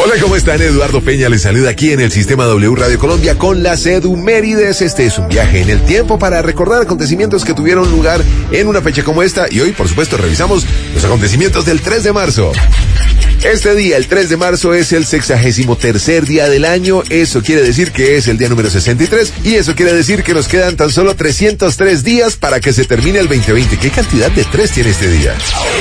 Hola, ¿cómo están? Eduardo Peña les saluda aquí en el Sistema W Radio Colombia con las Edumérides. Este es un viaje en el tiempo para recordar acontecimientos que tuvieron lugar en una fecha como esta. Y hoy, por supuesto, revisamos los acontecimientos del 3 de marzo. Este día, el 3 de marzo, es el 63º día del año. Eso quiere decir que es el día número 63. Y eso quiere decir que nos quedan tan solo 303 días para que se termine el 2020. ¿Qué cantidad de 3 tiene este día?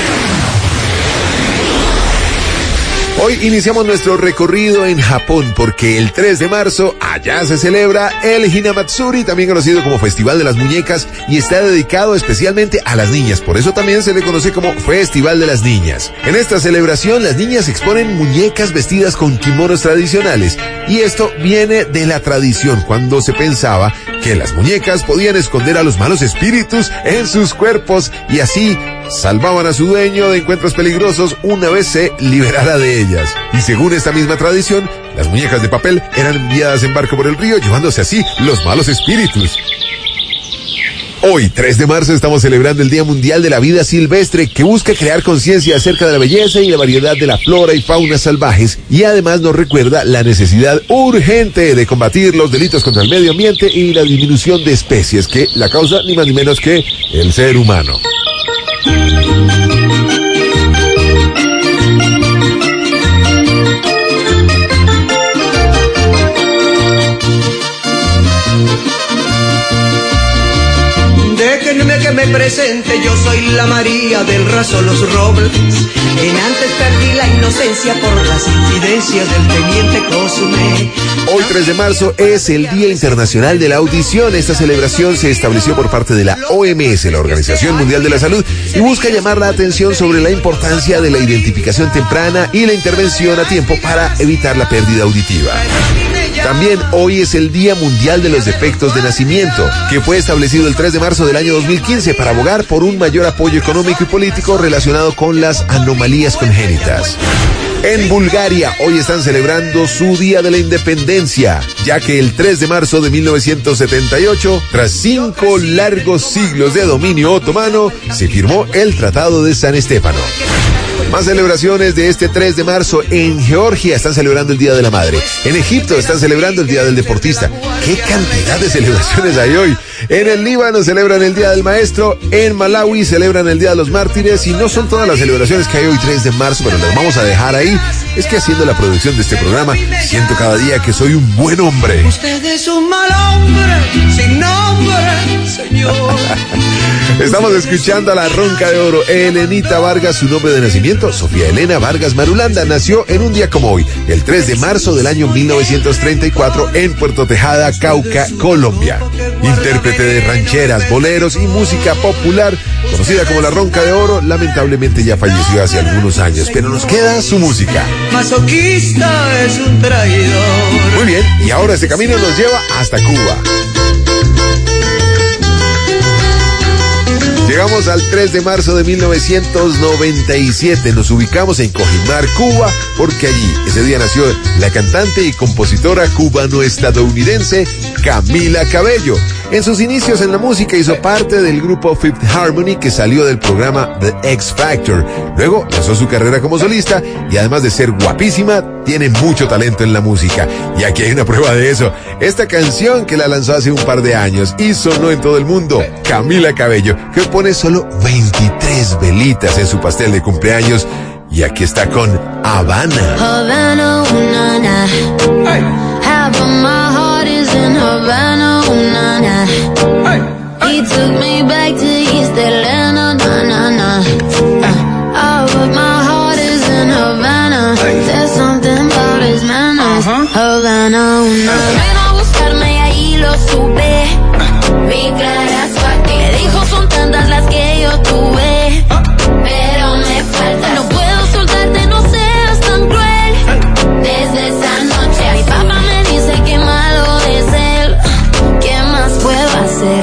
Hoy iniciamos nuestro recorrido en Japón porque el 3 de marzo allá se celebra el Hinamatsuri, también conocido como Festival de las Muñecas, y está dedicado especialmente a las niñas. Por eso también se le conoce como Festival de las Niñas. En esta celebración las niñas exponen muñecas vestidas con kimonos tradicionales, y esto viene de la tradición cuando se pensaba que las muñecas podían esconder a los malos espíritus en sus cuerpos y así salvaban a su dueño de encuentros peligrosos una vez se liberara de ellas. Y según esta misma tradición, las muñecas de papel eran enviadas en barco por el río, llevándose así los malos espíritus. Hoy, 3 de marzo, estamos celebrando el Día Mundial de la Vida Silvestre, que busca crear conciencia acerca de la belleza y la variedad de la flora y fauna salvajes, y además nos recuerda la necesidad urgente de combatir los delitos contra el medio ambiente y la disminución de especies, que la causa ni más ni menos que el ser humano. Déjenme que me presente, yo soy la María del Raso Los Robles. En antes perdí la inocencia por las infidencias del teniente Cosme. Hoy 3 de marzo es el Día Internacional de la Audición. Esta celebración se estableció por parte de la OMS, la Organización Mundial de la Salud, y busca llamar la atención sobre la importancia de la identificación temprana y la intervención a tiempo para evitar la pérdida auditiva. También hoy es el Día Mundial de los Defectos de Nacimiento, que fue establecido el 3 de marzo del año 2015 para abogar por un mayor apoyo económico y político relacionado con las anomalías congénitas. En Bulgaria, hoy están celebrando su Día de la Independencia, ya que el 3 de marzo de 1978, tras 5 largos siglos de dominio otomano, se firmó el Tratado de San Estéfano. Más celebraciones de este 3 de marzo. En Georgia están celebrando el Día de la Madre. En Egipto están celebrando el Día del Deportista. ¡Qué cantidad de celebraciones hay hoy! En el Líbano celebran el Día del Maestro. En Malawi celebran el Día de los Mártires. Y no son todas las celebraciones que hay hoy 3 de marzo, pero las vamos a dejar ahí. Es que haciendo la producción de este programa, siento cada día que soy un buen hombre. Usted es un mal hombre, sin nombre, señor. Estamos escuchando a la Ronca de Oro, Elenita Vargas, su nombre de nacimiento, Sofía Elena Vargas Marulanda, nació en un día como hoy, el 3 de marzo del año 1934, en Puerto Tejada, Cauca, Colombia. Intérprete de rancheras, boleros y música popular, conocida como la Ronca de Oro, lamentablemente ya falleció hace algunos años, pero nos queda su música. Masoquista es un traidor. Muy bien, y ahora este camino nos lleva hasta Cuba. Llegamos al 3 de marzo de 1997, nos ubicamos en Cojimar, Cuba, porque allí ese día nació la cantante y compositora cubano-estadounidense Camila Cabello. En sus inicios en la música hizo parte del grupo Fifth Harmony, que salió del programa The X Factor. Luego lanzó su carrera como solista y además de ser guapísima, tiene mucho talento en la música. Y aquí hay una prueba de eso. Esta canción que la lanzó hace un par de años y sonó en todo el mundo, Camila Cabello, que pone solo 23 velitas en su pastel de cumpleaños. Y aquí está con Havana. Havana, una, na. Hey. Half of my heart is in Havana, una, na. Hey. He took me back to East Atlanta, na, na, na. Oh, but my heart is in Havana. Hey. There's something about his manners. Havana, una. Vino a buscarme y ahí lo supe. Mi clara suerte. Me dijo son tantas las que yo tuve, pero me falta. No puedo soltarte, no seas tan cruel. Desde esa noche mi papá me dice que malo es él. ¿Qué más puedo hacer?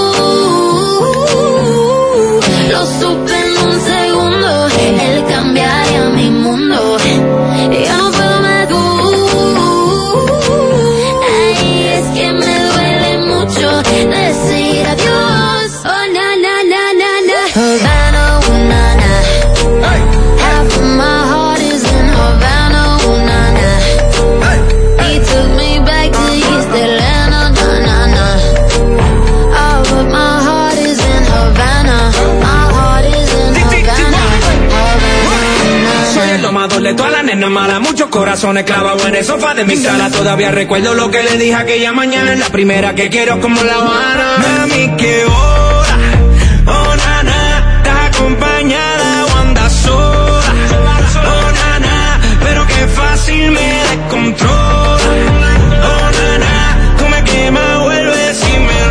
Lo supe en un segundo. Él cambiaría mi mundo. Ya no puedo más. Ay, es que me duele mucho decir adiós. de toda la nena mala, muchos corazones clavados en el sofá de mi sala. Todavía recuerdo lo que le dije aquella mañana, la primera que quiero como La Habana. Mami, qué hora, oh nana, estás acompañada o andas sola, oh nana, pero qué fácil me descontrola, oh nana, tú me quemas, vuelves y me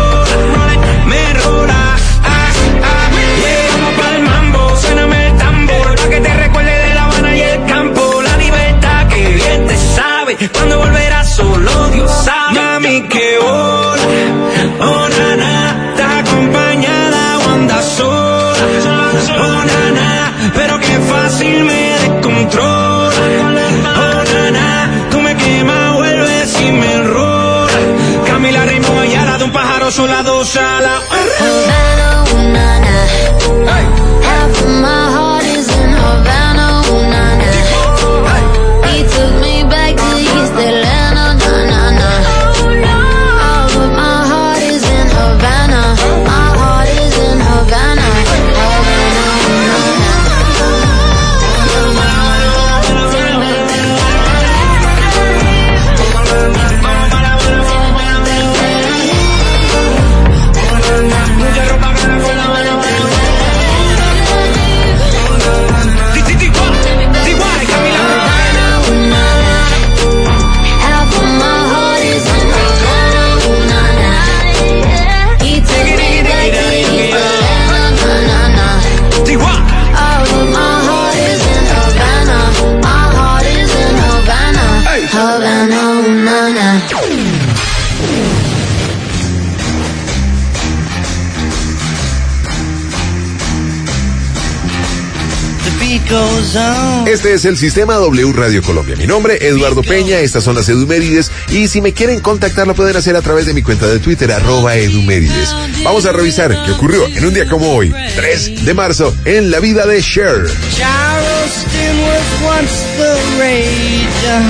rola, llegamos pa'l mambo, suéname el tambor, pa' que te recuerde de La Habana y el campo, la libertad que bien te sabe, cuando volverás solo Dios sabe. Mami, qué hora, oh nana, estás acompañada o andas sola, oh nana, pero qué fácil me descontrola, oh nana, tú me quemas, vuelves y me enrola. Camila Ritmo Ayala, de un pájaro sola, dos alas. Havana, ooh, na, na. Half of my heart is in Havana, ooh, na, na. He took me back to East Atlanta, na, na, na. All of my heart is in Havana. My heart is in Havana. Havana, ooh, na, na. Half of my heart is in Havana, ooh, na, na. He took me back to East Atlanta, na, na, na. All of my heart is in Havana. My heart is in Havana. Havana, ooh, na, na. Este es el Sistema W Radio Colombia. Mi nombre, Eduardo Peña, estas son las Edumérides y si me quieren contactar lo pueden hacer a través de mi cuenta de Twitter, @Edumérides. Vamos a revisar qué ocurrió en un día como hoy, 3 de marzo, en la vida de Cher. Charleston was once the rage,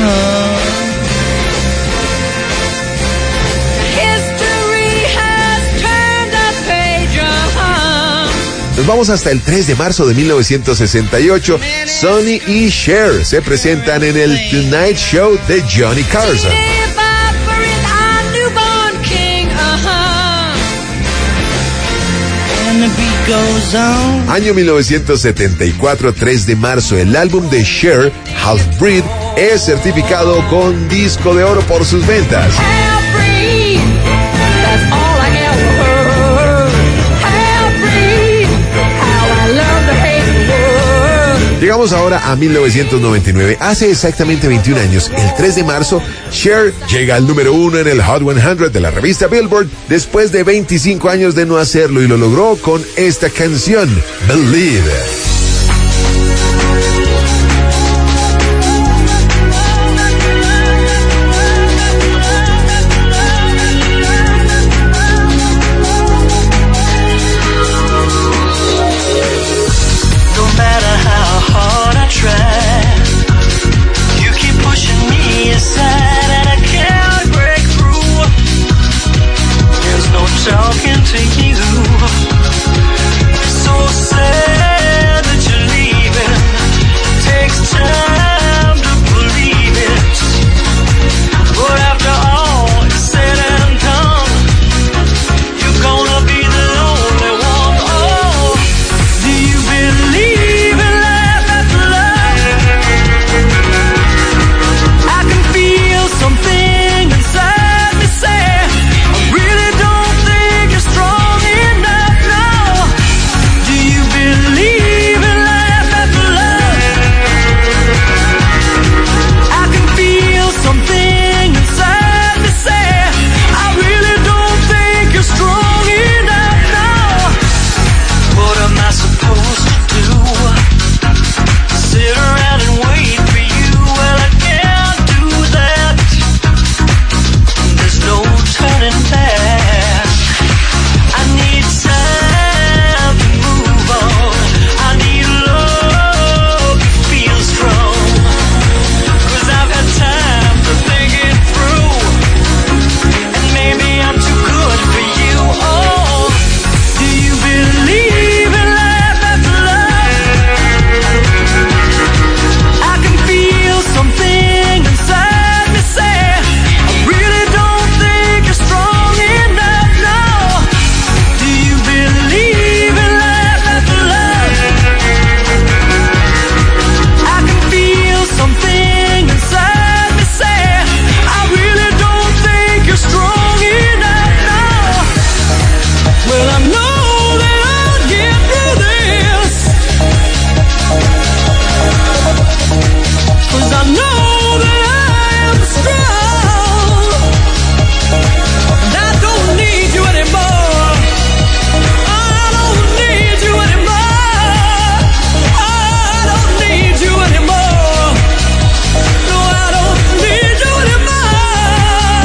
History has turned a page, Nos vamos hasta el 3 de marzo de 1968. Sonny y Cher se presentan en el Tonight Show de Johnny Carson. If I buried our newborn king, and the beat goes on. Año 1974, 3 de marzo, el álbum de Cher, Half Breed, es certificado con disco de oro por sus ventas. Half breed, that's all I ever heard. Half breed, how I love to hate the world. Llegamos ahora a 1999. Hace exactamente 21 años, el 3 de marzo, Cher llega al número 1 en el Hot 100 de la revista Billboard después de 25 años de no hacerlo y lo logró con esta canción, Believe. No matter how hard I try, you keep pushing me aside and I can't break through. There's no talking to you. It's so sad know that I am strong. I don't need you anymore. I don't need you anymore. I don't need you anymore. No, I don't need you anymore.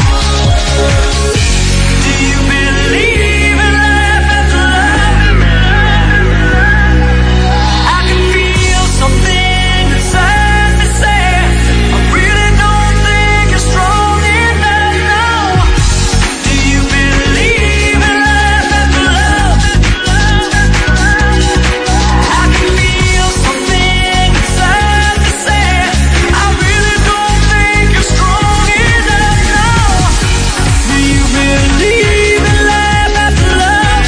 Do you believe in life after love? I can feel something inside me say I really don't think you're strong enough now. Do you believe in life after love? I can feel something inside me say I really don't think you're strong enough now. Do you believe in life after love?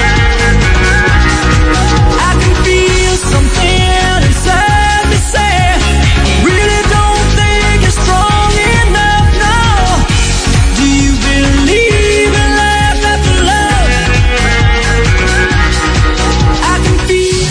I can feel something inside me say I really don't think you're strong enough now. Do you believe in life after love? I can feel.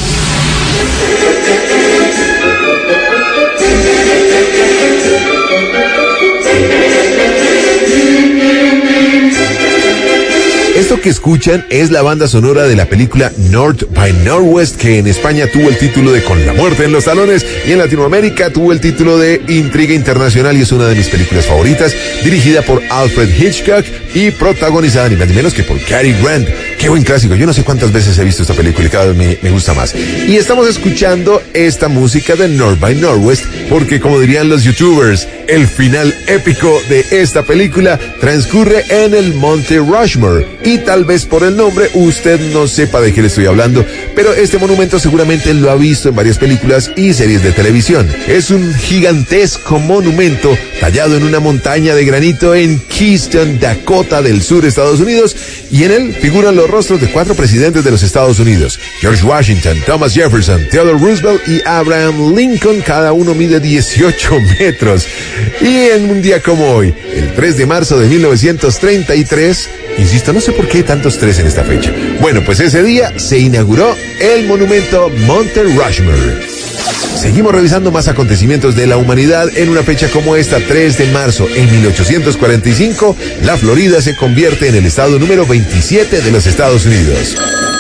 Esto que escuchan es la banda sonora de la película North by Northwest, que en España tuvo el título de Con la muerte en los talones y en Latinoamérica tuvo el título de Intriga Internacional, y es una de mis películas favoritas, dirigida por Alfred Hitchcock y protagonizada ni más ni menos que por Cary Grant. Qué buen clásico, yo no sé cuántas veces he visto esta película y cada vez me gusta más. Y estamos escuchando esta música de North by Northwest porque, como dirían los youtubers, el final épico de esta película transcurre en el Monte Rushmore, y tal vez por el nombre usted no sepa de qué le estoy hablando, pero este monumento seguramente lo ha visto en varias películas y series de televisión. Es un gigantesco monumento tallado en una montaña de granito en Keystone, Dakota del Sur, Estados Unidos, y en él figuran los rostros de 4 presidentes de los Estados Unidos: George Washington, Thomas Jefferson, Theodore Roosevelt y Abraham Lincoln. Cada uno mide 18 metros. Y en un día como hoy, el 3 de marzo de 1933, insisto, no sé por qué hay tantos 3 en esta fecha. Bueno, pues ese día se inauguró el monumento Monte Rushmore. Seguimos revisando más acontecimientos de la humanidad. En una fecha como esta, 3 de marzo, en 1845, la Florida se convierte en el estado número 27 de los Estados Unidos.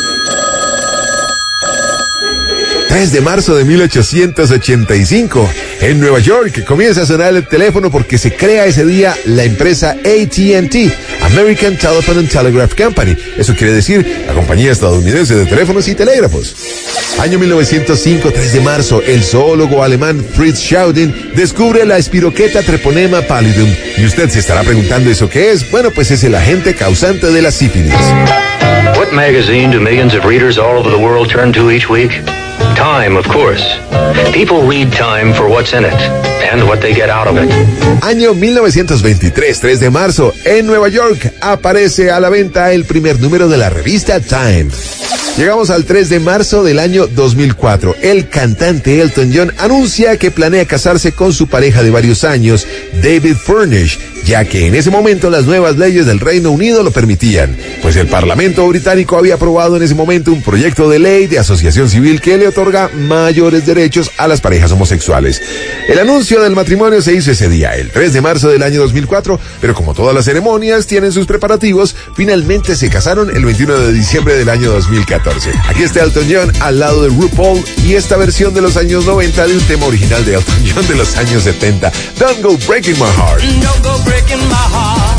3 de marzo de 1885, en Nueva York comienza a sonar el teléfono porque se crea ese día la empresa AT&T, American Telephone and Telegraph Company. Eso quiere decir la compañía estadounidense de teléfonos y telégrafos. Año 1905, 3 de marzo, el zoólogo alemán Fritz Schauding descubre la Spirocheta treponema pallidum. Y usted se estará preguntando, ¿eso qué es? Bueno, pues es el agente causante de la sífilis. What magazine do millions of readers all over the world turn to each week? Time, of course. People read Time for what's in it and what they get out of it. Año 1923, 3 de marzo, en Nueva York aparece a la venta el primer número de la revista Time. Llegamos al 3 de marzo del año 2004. El cantante Elton John anuncia que planea casarse con su pareja de varios años, David Furnish, ya que en ese momento las nuevas leyes del Reino Unido lo permitían, pues el Parlamento británico había aprobado en ese momento un proyecto de ley de asociación civil que le otorga mayores derechos a las parejas homosexuales. El anuncio del matrimonio se hizo ese día, el 3 de marzo del año 2004, pero como todas las ceremonias tienen sus preparativos, finalmente se casaron el 21 de diciembre del año 2014. Aquí está Elton John al lado de RuPaul y esta versión de los años 90 de un tema original de Elton John de los años 70, Don't Go Breaking My Heart. Don't go breaking my heart.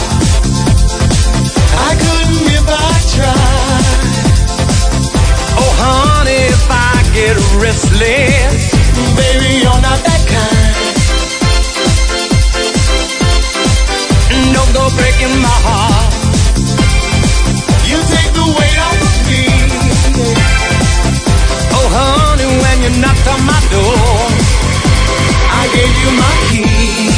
I couldn't if I tried. Oh, honey, if I get restless, baby, you're not that kind. Don't go breaking my heart. You take the weight off of me. Oh, honey, when you knocked on my door, I gave you my key.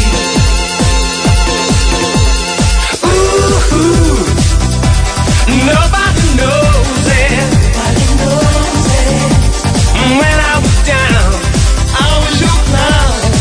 Nobody knows it. When I was down, I was your clown.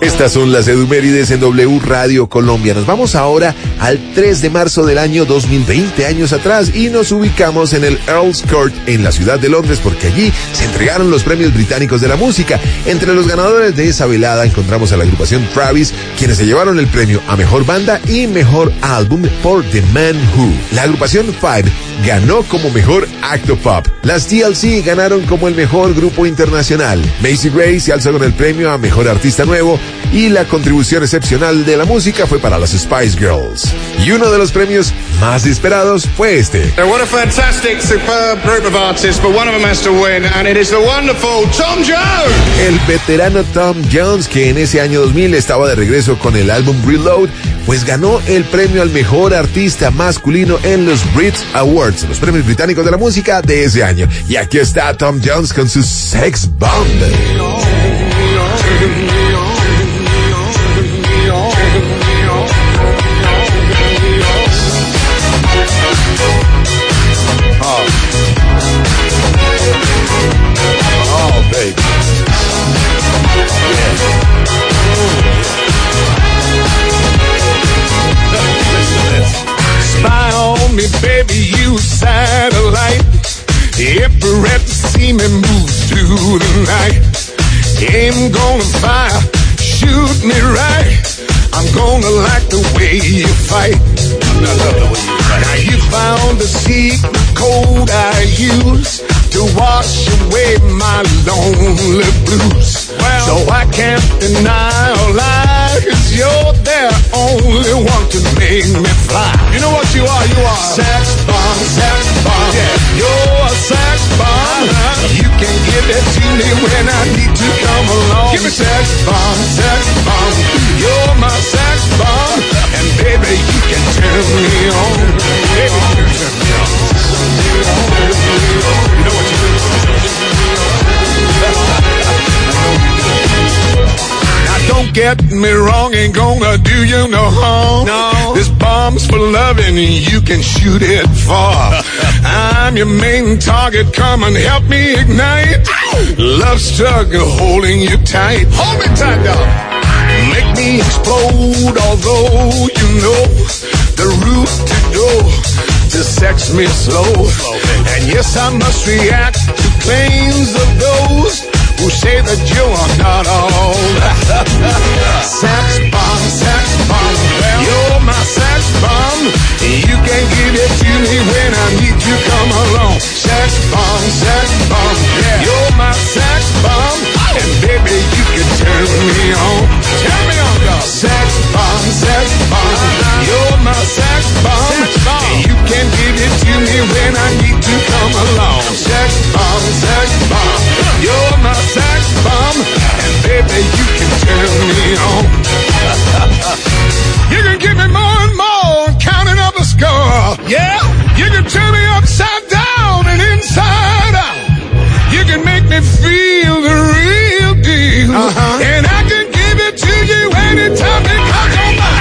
Estas son las edumérides en W Radio Colombia. Nos vamos ahora al 3 de marzo del año 2020, años atrás, y nos ubicamos en el Earl's Court en la ciudad de Londres, porque allí se entregaron los premios británicos de la música. Entre los ganadores de esa velada encontramos a la agrupación Travis, quienes se llevaron el premio a Mejor Banda y Mejor Álbum por The Man Who. La agrupación Five ganó como Mejor Acto Pop. Las TLC ganaron como el Mejor Grupo Internacional. Macy Gray se alzó con el premio a Mejor Artista Nuevo y la contribución excepcional de la música fue para las Spice Girls. Y uno de los premios más esperados fue este. What a fantastic, superb group of artists, but one of them has to win, and it is the wonderful Tom Jones. El veterano Tom Jones, que en ese año 2000 estaba de regreso con el álbum Reload, pues ganó el premio al mejor artista masculino en los Brit Awards, los premios británicos de la música de ese año. Y aquí está Tom Jones con su Sex Bomb. Spy on me, baby, you satellite. Every rep see me move through the night. Aim gonna fire, shoot me right. I'm gonna like the way you fight. I love the way you fight. Now you found the secret code I use to wash away my lonely blues. Well, so I can't deny or lie, 'cause you're the only one to make me fly. You know what you are? You are sex bomb, sex bomb. Yeah, you're a sex bomb. You can give it to me when I need to come along. Give me sex bomb, sex bomb. You're my sex bomb, and baby you can turn me on. Baby, you can turn me on. You know what you do? Now don't get me wrong, ain't gonna do you no harm. No. This bomb's for loving, you can shoot it far. I'm your main target, come and help me ignite. Love struggle holding you tight. Hold me tight, dog. Make me explode, although you know the route to go to sex me slow. And yes, I must react to claims of those who say that you are not all. Sex bomb, sex bomb. Well, you're my sex bomb. You can give it to me when I need you, come along. Sex bomb, sex bomb. Yeah, you're my sex bomb. And baby, you can turn me on. Turn me on, dog. Sex bomb, sex bomb. You're my sex bomb. Sex bomb. And you can give it to me when I need to come along. Sex bomb, sex bomb. You're my sex bomb. And baby, you can turn me on. You can give me more and more, counting up the score. Yeah, you can turn me upside down and inside out. You can make me feel the real deal. And I can give it to you anytime it comes on by.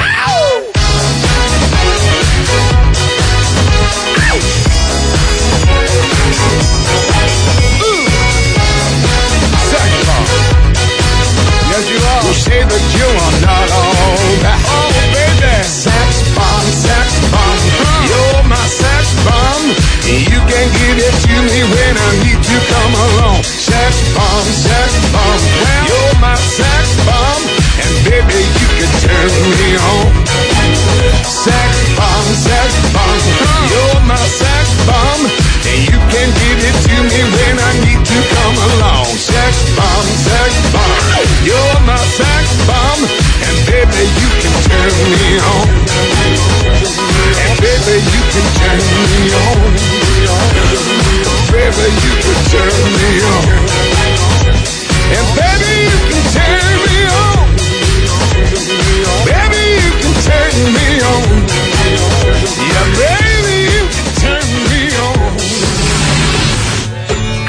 Yes, you are. Who say that you are not all that. Oh, baby. Sex bomb, sex bomb. You're my sex bomb. You can give it to me when I need to come along. Sex bomb, sex bomb. Well, you're my sex bomb. And baby, you can turn me on. Sex bomb, sex bomb. You're my sex bomb. And you can give it to me when I need to come along. Sex bomb, sex bomb. You're my sex bomb. And baby, you can turn me on. And baby, you can turn me on. Baby, you can turn me on. And baby, you can turn me on. Baby, you can turn me on. Yeah, baby, you can turn me on.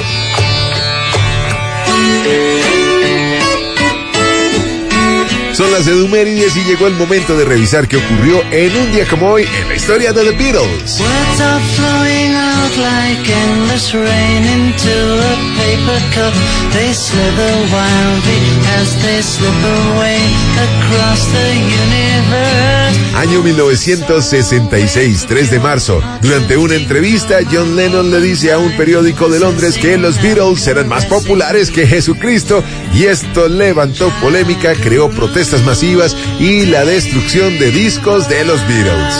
Son las las edumérides y llegó el momento de revisar qué ocurrió en un día como hoy en la historia de The Beatles. Words are flowing out like endless rain into a paper cup. They slither wildly as they slip away across the universe. Año 1966, 3 de marzo. Durante una entrevista, John Lennon le dice a un periódico de Londres que los Beatles eran más populares que Jesucristo, y esto levantó polémica, creó protestas masivas y la destrucción de discos de los Beatles.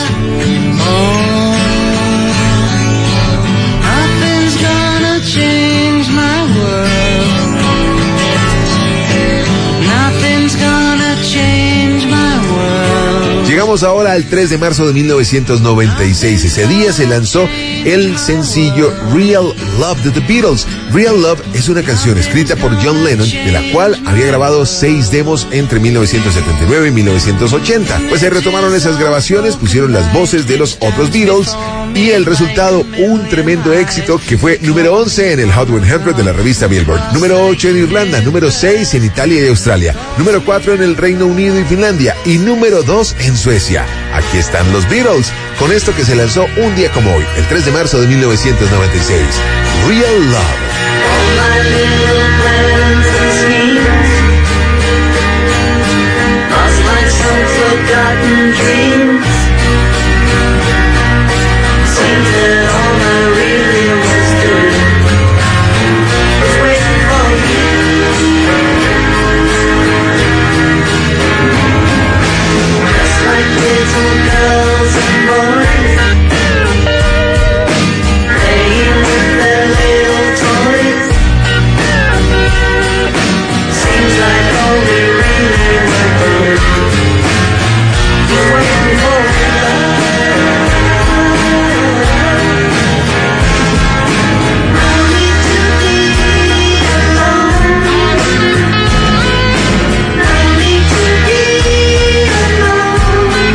Nothing's gonna change my world. Nothing's gonna change my world. Llegamos ahora al 3 de marzo de 1996. Ese día se lanzó el sencillo Real Love de The Beatles. Real Love es una canción escrita por John Lennon, de la cual había grabado 6 demos entre 1979 y 1980. Pues se retomaron esas grabaciones, pusieron las voces de los otros Beatles y el resultado, un tremendo éxito que fue número 11 en el Hot 100 de la revista Billboard, número 8 en Irlanda, número 6 en Italia y Australia, número 4 en el Reino Unido y Finlandia y número 2 en Suecia. Aquí están los Beatles, con esto que se lanzó un día como hoy, el 3 de marzo de 1996. Real Love. All my little plans and schemes lost like some forgotten dreams. Seems that all I really was doing was waiting for you. Just like little girls and boys playing with their little toys. Seems like all we really were doing was waiting for love. No need to be alone. No need to be alone.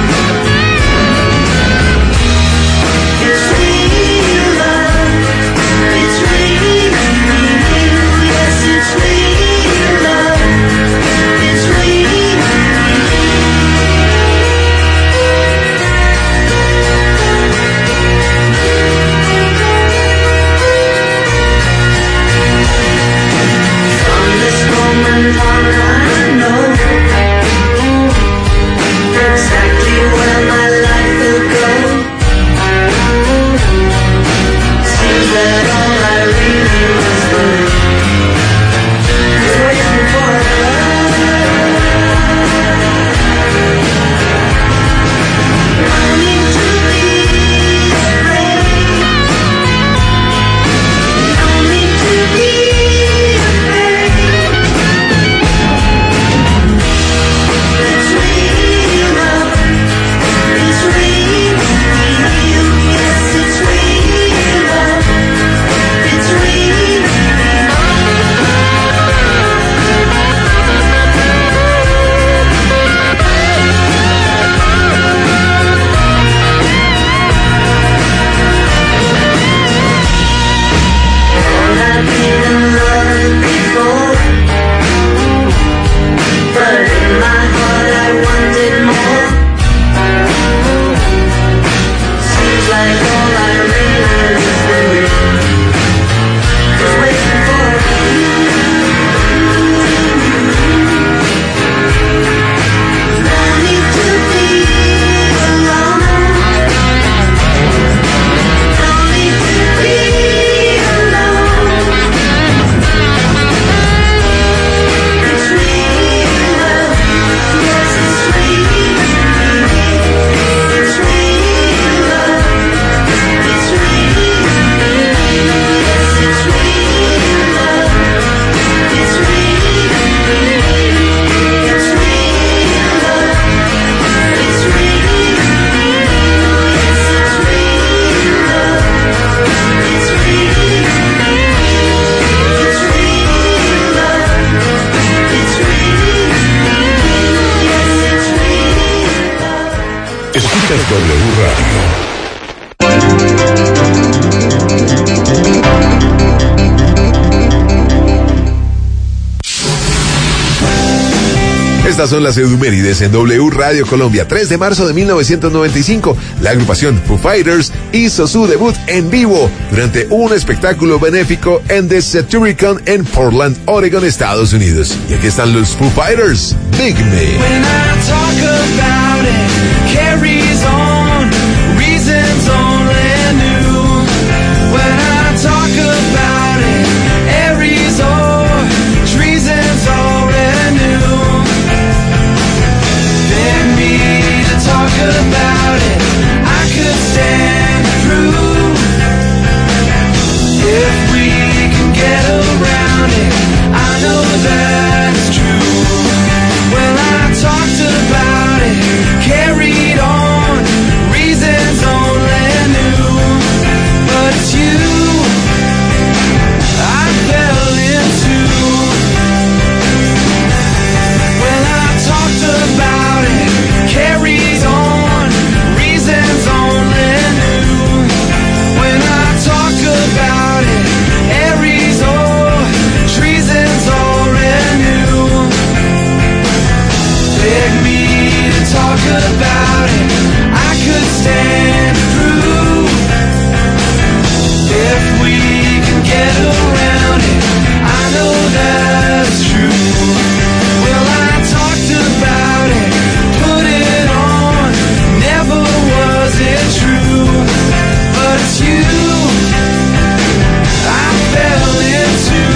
It's real love. It's real. Yes, it's real love. It's real. From this moment on, I know exactly where my life will go. Seems that all I really was doing was waiting for love. No need to be afraid. No need to be afraid. It's real love. It's real. Yes, it's real love. It's real. All I've been in love before, but in my heart I wanted more. Seems like all I really was doing was waiting for you. No need to be alone. No need to be alone. It's real love. Yes, it's real. It's real love. It's real. Yes, it's real love. It's real. It's real love. It's real. Yes, it's real love. It's real. It's real love. It's real. Yes, it's real love. Escuchas W Radio. Estas son las edumérides en W Radio Colombia. 3 de marzo de 1995, la agrupación Foo Fighters hizo su debut en vivo durante un espectáculo benéfico en The Satyricon en Portland, Oregon, Estados Unidos. Y aquí están los Foo Fighters, Dig Me. When I talk about it, carries on, reasons only new. When I talk about it, Aries or treason's already new. Beg me to talk about it, I could stand through. If we can get around it, I know that's true. Well, I talked about it, carried on, reasons only new. But it's you I fell into. Well, I talked about it, carried on, reasons only new. When I talk about it, Aries or treason's already new. Beg me to talk about it, I could stand through. If we can get around it, I know that's true. Well, I talked about it, put it on, never was it true. But it's you I fell into.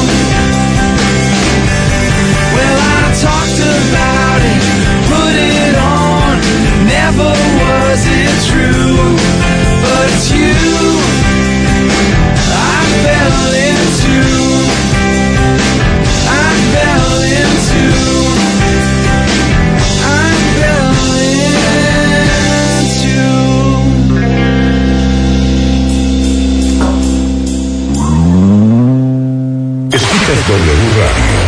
Well, I talked about it, put it on, never was it true. But it's you I fell into. I fell into. I fell into. Escuchas W Radio.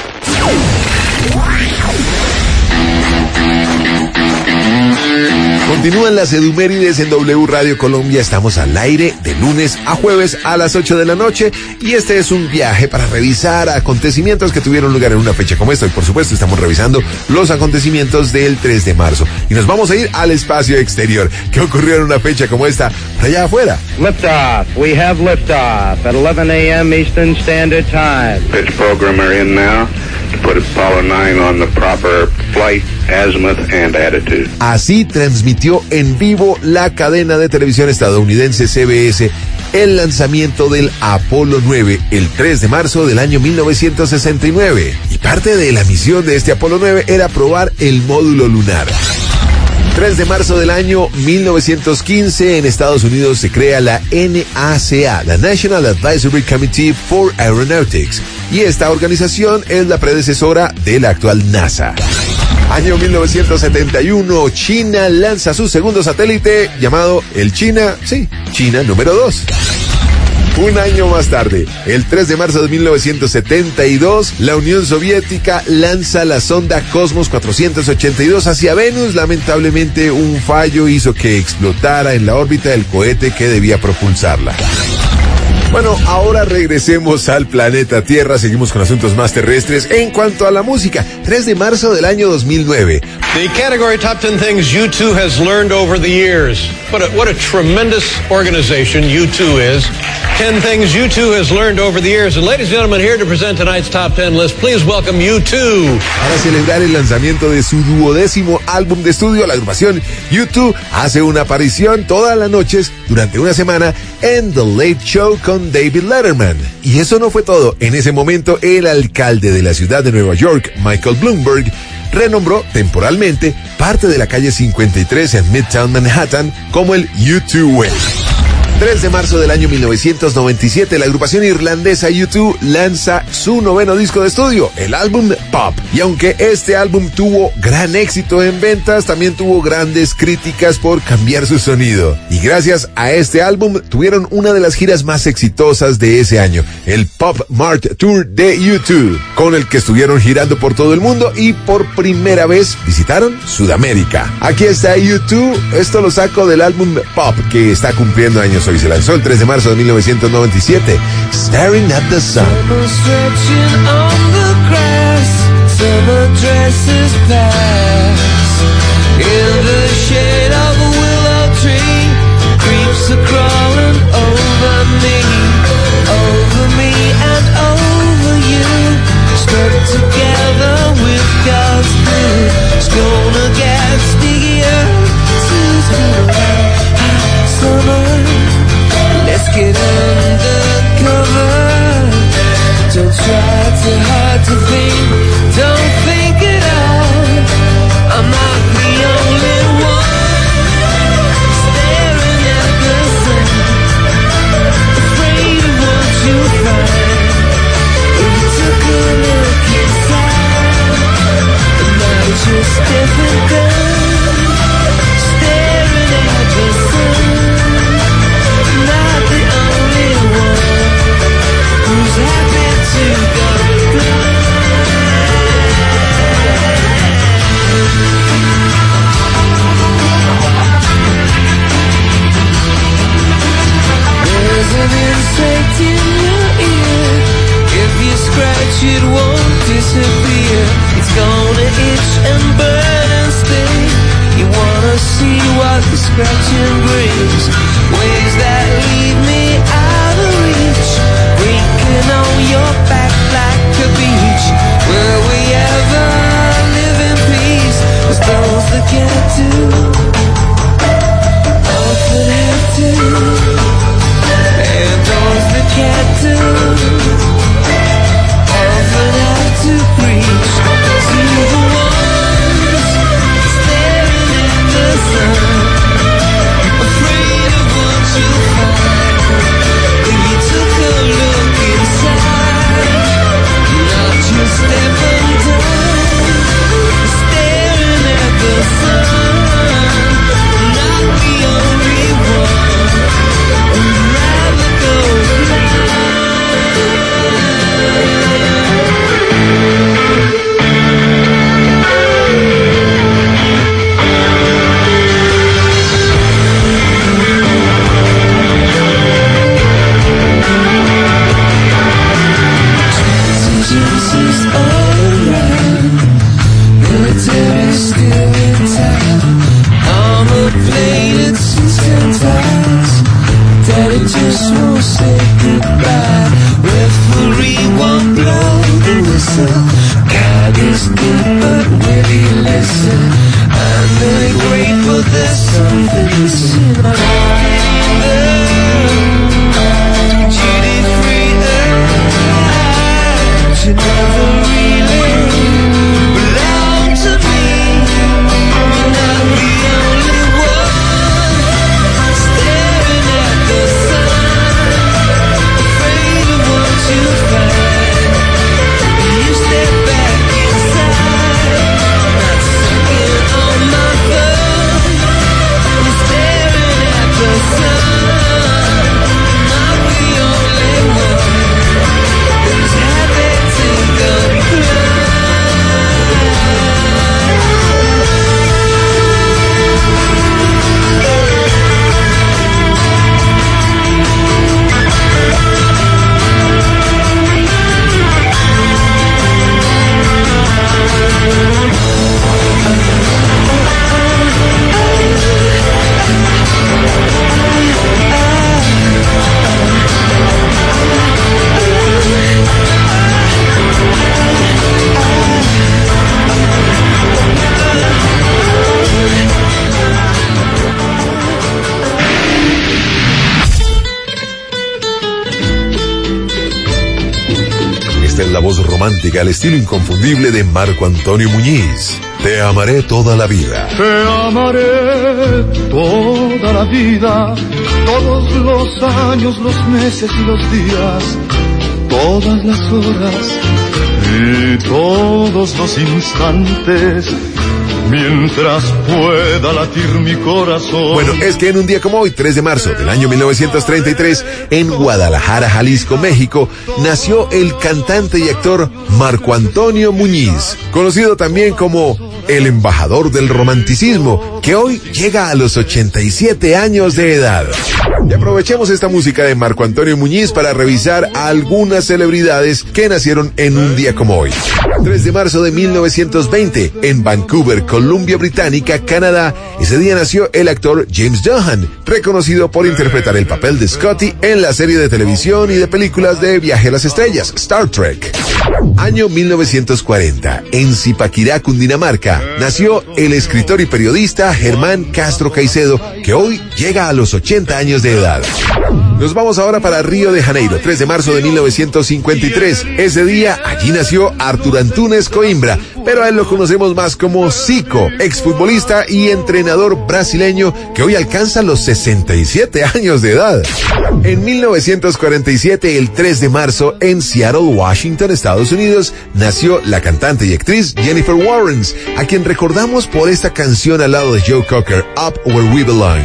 Continúan las edumérides en W Radio Colombia. Estamos al aire de lunes a jueves a las 8 de la noche y este es un viaje para revisar acontecimientos que tuvieron lugar en una fecha como esta. Y por supuesto estamos revisando los acontecimientos del 3 de marzo. Y nos vamos a ir al espacio exterior. ¿Qué ocurrió en una fecha como esta por allá afuera? Liftoff. We have liftoff at 11 a.m. Eastern Standard Time. Pitch program are in now to put Apollo 9 on the proper flight, azimuth, and attitude. Así transmitió en vivo la cadena de televisión estadounidense CBS el lanzamiento del Apolo 9 el 3 de marzo del año 1969. Y parte de la misión de este Apolo 9 era probar el módulo lunar. 3 de marzo del año 1915 en Estados Unidos se crea la NASA, la National Advisory Committee for Aeronautics, y esta organización es la predecesora de la actual NASA. Año 1971, China lanza su segundo satélite llamado el China número 2. Un año más tarde, el 3 de marzo de 1972, la Unión Soviética lanza la sonda Cosmos 482 hacia Venus. Lamentablemente, un fallo hizo que explotara en la órbita el cohete que debía propulsarla. Bueno, ahora regresemos al planeta Tierra. Seguimos con asuntos más terrestres. En cuanto a la música, 3 de marzo del año 2009. The category Top 10 Things U2 has learned over the years. What a tremendous organization U2 is. 10 things U2 has learned over the years. And ladies and gentlemen, here to present tonight's Top 10 list, please welcome U2. Para celebrar el lanzamiento de su 12º álbum de estudio, la agrupación U2 hace una aparición todas las noches durante una semana en The Late Show con David Letterman. Y eso no fue todo. En ese momento, el alcalde de la ciudad de Nueva York, Michael Bloomberg, renombró temporalmente parte de la calle 53 en Midtown Manhattan como el U2 Way. 3 de marzo del año 1997, la agrupación irlandesa U2 lanza su 9º disco de estudio, el álbum Pop. Y aunque este álbum tuvo gran éxito en ventas, también tuvo grandes críticas por cambiar su sonido. Y gracias a este álbum tuvieron una de las giras más exitosas de ese año, el Pop Mart Tour de U2, con el que estuvieron girando por todo el mundo y por primera vez visitaron Sudamérica. Aquí está U2, esto lo saco del álbum Pop, que está cumpliendo años hoy. Se lanzó el 3 de marzo de 1997, Staring at the Sun. Summer dresses pass in the shade of a willow tree. Creeps are crawling over me and over you. Stuck together with God's glue. It's gonna get stickier. It's been a hot summer. Let's get undercover. Don't try too hard to think. Don't think it out. I'm not the only one staring at the sun, afraid of what you find. If you took a look inside, it might just different gun, staring at the sun. Not the only one who's happy to go blind. There's an insect in your ear. If you scratch it won't disappear. It's gonna itch and burn and sting. You wanna see what the scratching brings. Waves that leave me out of reach. Breaking on your back like a beach. Will we ever live in peace? 'Cause those that get to often have to. And those that can't do often have to preach to the ones staring at the sun, afraid of what you find. If you took a look inside, not just stepping down, staring at the sun, not the only one who'd rather go blind. Is all around. Military still in town. Armor plated suits and ties. Daddy just won't say goodbye. Referee won't blow the whistle. God is good, but will he listen? I'm really great, but there's something missing. I'm getting there. Duty free earth. You never really belong to me. You're not the only one staring at the sun, afraid of what you find. You step back inside, not sucking on my thumb. I'm staring at the sun, not the only one who's happy to go blind. Esta es la voz romántica al estilo inconfundible de Marco Antonio Muñiz. Te amaré toda la vida. Te amaré toda la vida, todos los años, los meses y los días, todas las horas y todos los instantes, mientras pueda latir mi corazón. Bueno, es que en un día como hoy, 3 de marzo del año 1933, en Guadalajara, Jalisco, México, nació el cantante y actor Marco Antonio Muñiz, conocido también como el embajador del romanticismo, que hoy llega a los 87 años de edad. Y aprovechemos esta música de Marco Antonio Muñiz para revisar a algunas celebridades que nacieron en un día como hoy. 3 de marzo de 1920, en Vancouver, Columbia Británica, Canadá. Ese día nació el actor James Doohan, reconocido por interpretar el papel de Scotty en la serie de televisión y de películas de Viaje a las Estrellas, Star Trek. Año 1940, en Zipaquirá, Cundinamarca, nació el escritor y periodista Germán Castro Caicedo, que hoy llega a los 80 años de edad. Nos vamos ahora para Río de Janeiro, 3 de marzo de 1953. Ese día, allí nació Artur Antunes Coimbra, pero a él lo conocemos más como Zico, exfutbolista y entrenador brasileño que hoy alcanza los 67 años de edad. En 1947, el 3 de marzo, en Seattle, Washington, Estados Unidos, nació la cantante y actriz Jennifer Warnes, a quien recordamos por esta canción al lado de Joe Cocker, Up Where We Belong.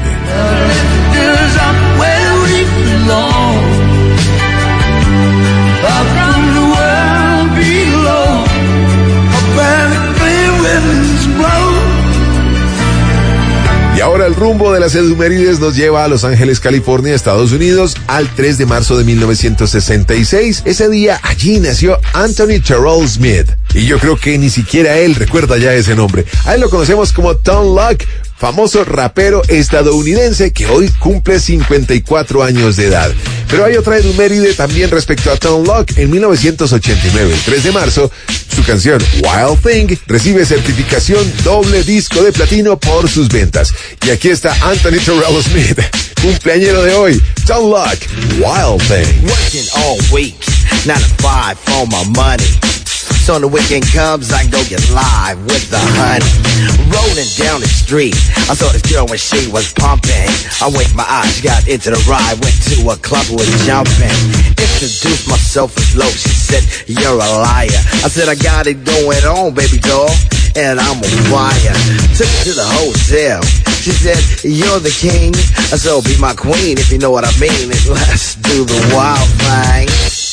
Y ahora el rumbo de las efemérides nos lleva a Los Ángeles, California, Estados Unidos, al 3 de marzo de 1966. Ese día allí nació Anthony Terrell Smith. Y yo creo que ni siquiera él recuerda ya ese nombre. A él lo conocemos como Tom Locke, famoso rapero estadounidense que hoy cumple 54 años de edad. Pero hay otra efeméride también respecto a Tom Locke. En 1989, el 3 de marzo, su canción Wild Thing recibe certificación doble disco de platino por sus ventas. Y aquí está Anthony Terrell Smith, cumpleañero de hoy, Tom Locke, Wild Thing. Working all week, 9 to 5 for my money. So when the weekend comes, I go get live with the honey. Rolling down the street, I saw this girl when she was pumping. I winked my eyes, got into the ride, went to a club with jumping. Introduced myself as low, she said, you're a liar. I said, I got it going on, baby doll, and I'm on fire. Took her to the hotel, she said, you're the king, so be my queen if you know what I mean. And let's do the wild thing.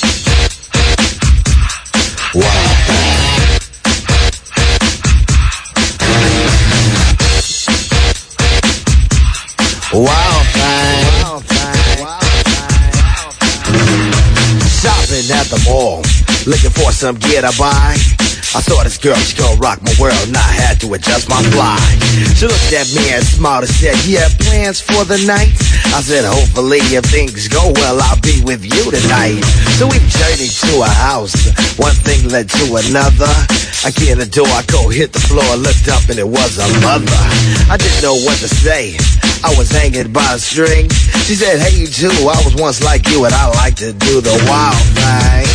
Wild thing. Wild thing. Wild thing. Shopping at the mall, looking for some gear to buy. I saw this girl, she gon' rock my world, and I had to adjust my fly. She looked at me and smiled and said, you have plans for the night? I said, hopefully if things go well, I'll be with you tonight. So we journeyed to a house, one thing led to another. I get in the door, I go hit the floor, looked up and it was a mother. I didn't know what to say, I was hanging by a string. She said, hey you too, I was once like you and I like to do the wild thing.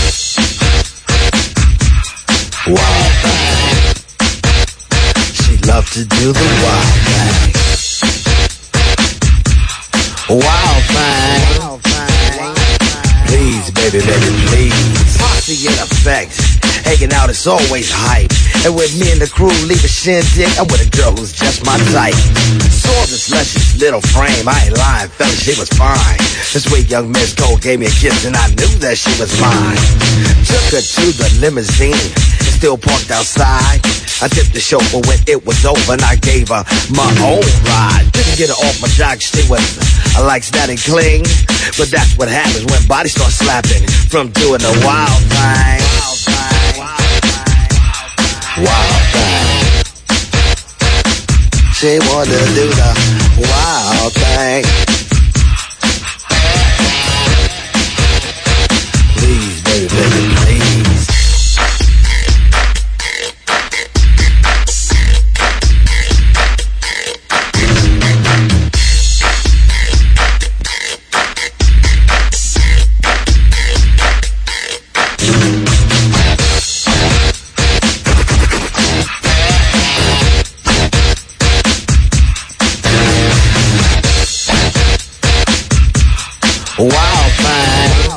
Wild thing. She loved to do the wild thing. Wild thing. Wild thing. Please, baby, baby, please. Posse in effect. Hanging out is always hype. And with me and the crew leave a shindig, I'm with a girl who's just my type. Saw this luscious little frame, I ain't lying, fella, she was fine. This sweet young Miss Cole gave me a kiss and I knew that she was mine. Took her to the limousine, still parked outside. I tipped the chauffeur when it was over and I gave her my own ride. Didn't get her off my jock, she was like static cling. But that's what happens when bodies start slapping from doing the wild thing. Wild thing. Wild thing. She wanted to do the wild thing. Please, baby, baby, please. Wild thing.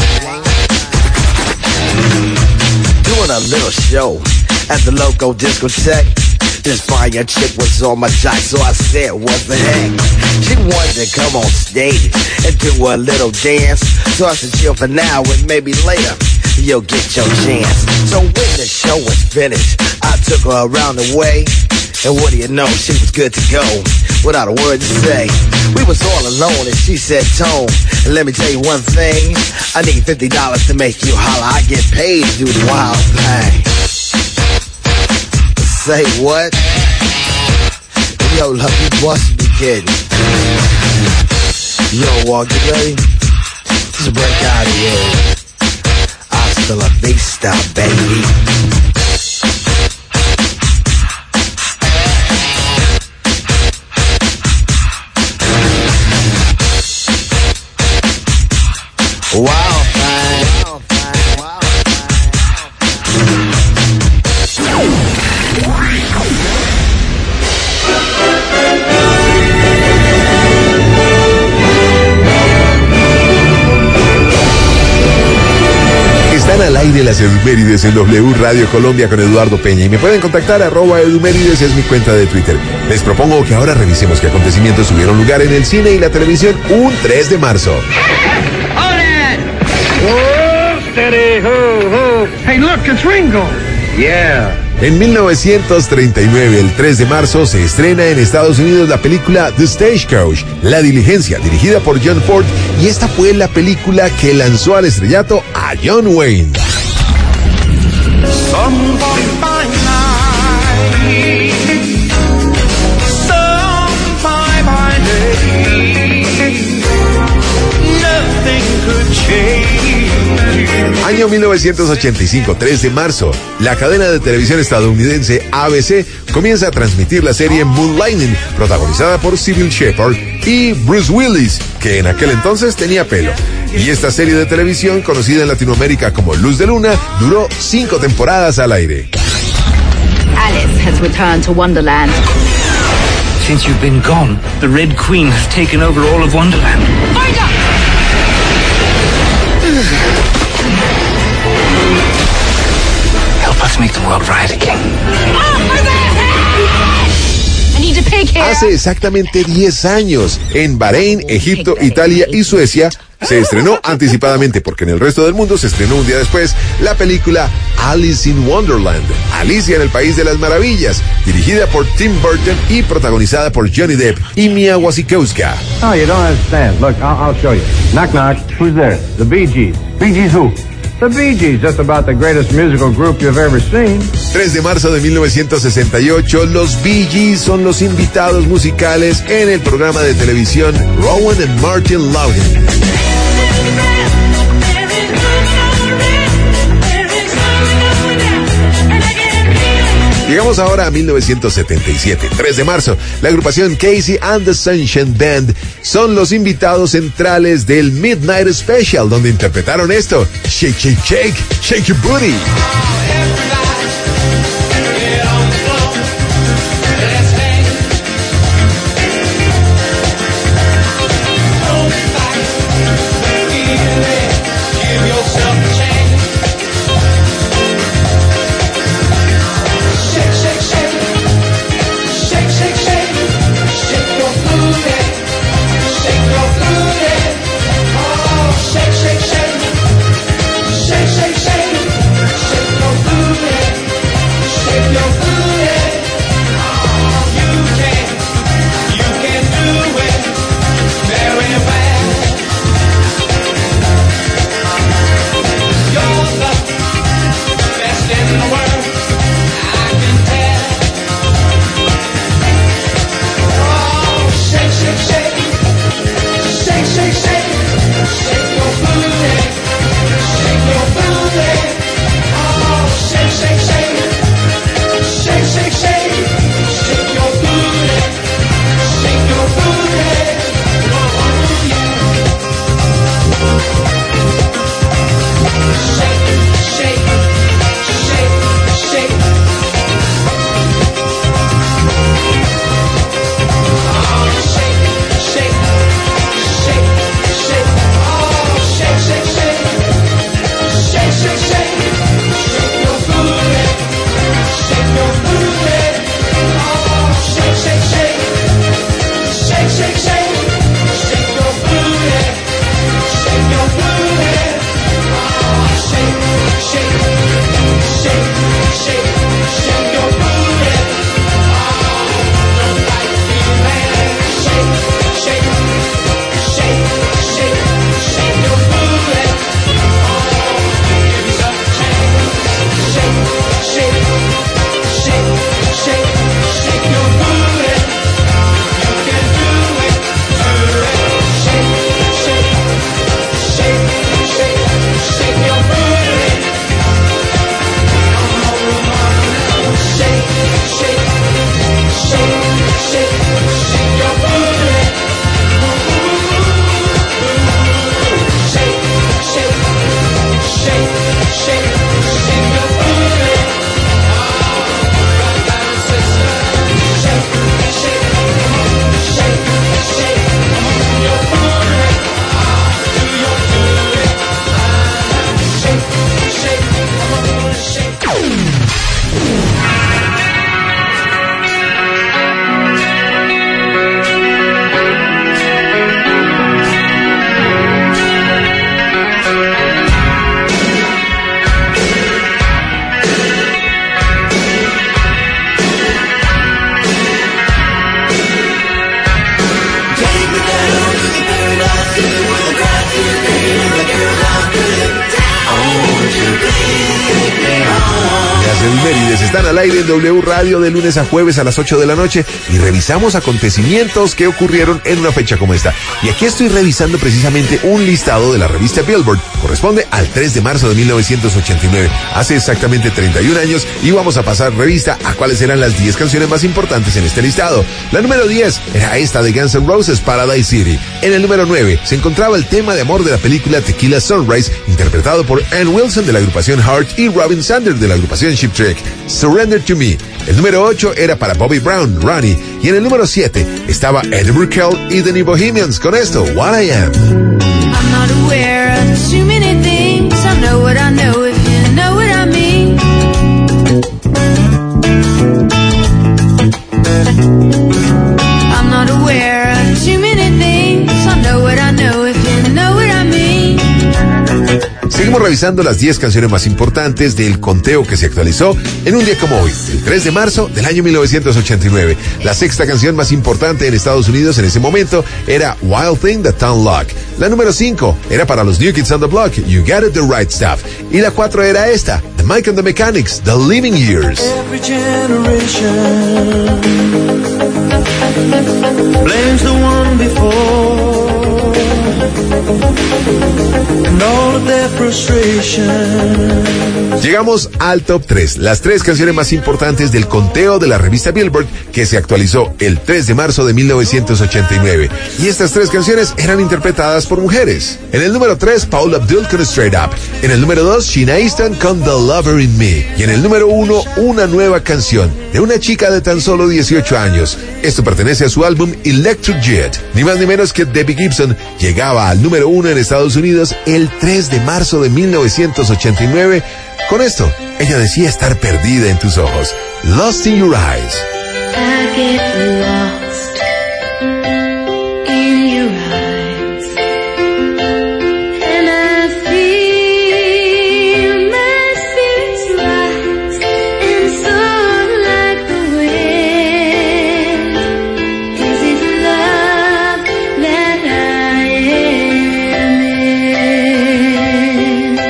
Doing a little show at the local discotheque. This fire chick was on my jock, so I said, what the heck? She wanted to come on stage and do a little dance. So I said, chill for now and maybe later. you'll get your chance. So when the show was finished, I took her around the way. And what do you know, she was good to go, without a word to say. We was all alone and she said, Tone, let me tell you one thing. I need $50 to make you holler. I get paid to do the wild thing. Say what? Yo, love, you must be kidding. Yo, walk, you ready? Just break out of here. Hasta la vista, baby. Wow, Están al aire las Edumérides en W Radio Colombia con Eduardo Peña y me pueden contactar @Edumérides, es mi cuenta de Twitter. Les propongo que ahora revisemos qué acontecimientos tuvieron lugar en el cine y la televisión un 3 de marzo. Oh, steady, ho, ho. Hey, look, it's Ringo. Yeah. En 1939, el 3 de marzo, se estrena en Estados Unidos la película The Stagecoach, La Diligencia, dirigida por John Ford, y esta fue la película que lanzó al estrellato a John Wayne. Año 1985, 3 de marzo, la cadena de televisión estadounidense ABC comienza a transmitir la serie Moonlighting, protagonizada por Sybil Shepherd y Bruce Willis, que en aquel entonces tenía pelo. Y esta serie de televisión, conocida en Latinoamérica como Luz de Luna, duró 5 temporadas al aire. Alice has returned to Wonderland. Since you've been gone, the Red Queen has taken over all of Wonderland. Find her! Help us make the world right again. Hace exactamente 10 años, en Bahrein, Egipto, Italia y Suecia, se estrenó anticipadamente, porque en el resto del mundo se estrenó un día después, la película Alice in Wonderland, Alicia en el País de las Maravillas, dirigida por Tim Burton y protagonizada por Johnny Depp y Mia Wasikowska. Oh, you don't understand. Look, I'll show you. Knock, knock. Who's there? The Bee Gees. Bee Gees who? The Bee Gees, just about the greatest musical group you've ever seen. 3 de marzo de 1968, los Bee Gees son los invitados musicales en el programa de televisión Rowan and Martin Lawton. Llegamos ahora a 1977, 3 de marzo. La agrupación Casey and the Sunshine Band son los invitados centrales del Midnight Special, donde interpretaron esto: Shake, shake, shake, shake your booty. quienes están al aire en W Radio de lunes a jueves a las 8 de la noche y revisamos acontecimientos que ocurrieron en una fecha como esta. Y aquí estoy revisando precisamente un listado de la revista Billboard. Corresponde al 3 de marzo de 1989, hace exactamente 31 años, y vamos a pasar revista a cuáles eran las 10 canciones más importantes en este listado. La número 10 era esta de Guns N' Roses, Paradise City. En el número 9 se encontraba el tema de amor de la película Tequila Sunrise, interpretado por Ann Wilson de la agrupación Heart y Robin Sanders de la agrupación Cheap Trick, Surrender to Me. El número 8 era para Bobby Brown, Ronnie, y en el número 7 estaba Eddie Brickell y The New Bohemians con esto, What I Am. I'm not aware of too many things. I know what I know if you know what I mean. I'm not aware of too many things. I know what I know if you know what I mean. Seguimos revisando las 10 canciones más importantes del conteo que se actualizó en un día como hoy, el 3 de marzo del año 1989. La sexta canción más importante en Estados Unidos en ese momento era Wild Thing de Tom Locke. La número 5 era para los New Kids on the Block, You Got It the Right Stuff. Y la 4 era esta, The Mike and the Mechanics, The Living Years. Every generation blames the one before, and all of their frustration. Llegamos al top 3, las 3 canciones más importantes del conteo de la revista Billboard que se actualizó el 3 de marzo de 1989. Y estas 3 canciones eran interpretadas por mujeres. En el número 3, Paula Abdul con Straight Up. En el número 2, Sheena Easton con The Lover in Me. Y en el número 1, una nueva canción de una chica de tan solo 18 años. Esto pertenece a su álbum Electric Jet. Ni más ni menos que Debbie Gibson llegaba al número 1 en Estados Unidos el 3 de marzo de 1989. Con esto, ella decía estar perdida en tus ojos. Lost in Your Eyes. I get lost in your eyes, and I feel my fears rise and soar like the wind. Is it love that I am in?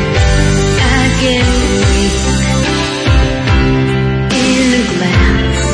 I get weak in a glass.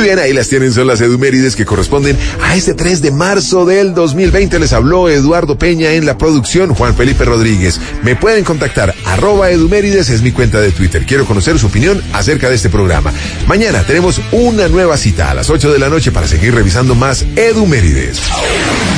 bien, ahí las tienen, son las Edumérides que corresponden a este 3 de marzo del 2020. Les habló Eduardo Peña en la producción, Juan Felipe Rodríguez. Me pueden contactar, @Edumérides es mi cuenta de Twitter. Quiero conocer su opinión acerca de este programa. Mañana tenemos una nueva cita a las 8 de la noche para seguir revisando más Edumérides.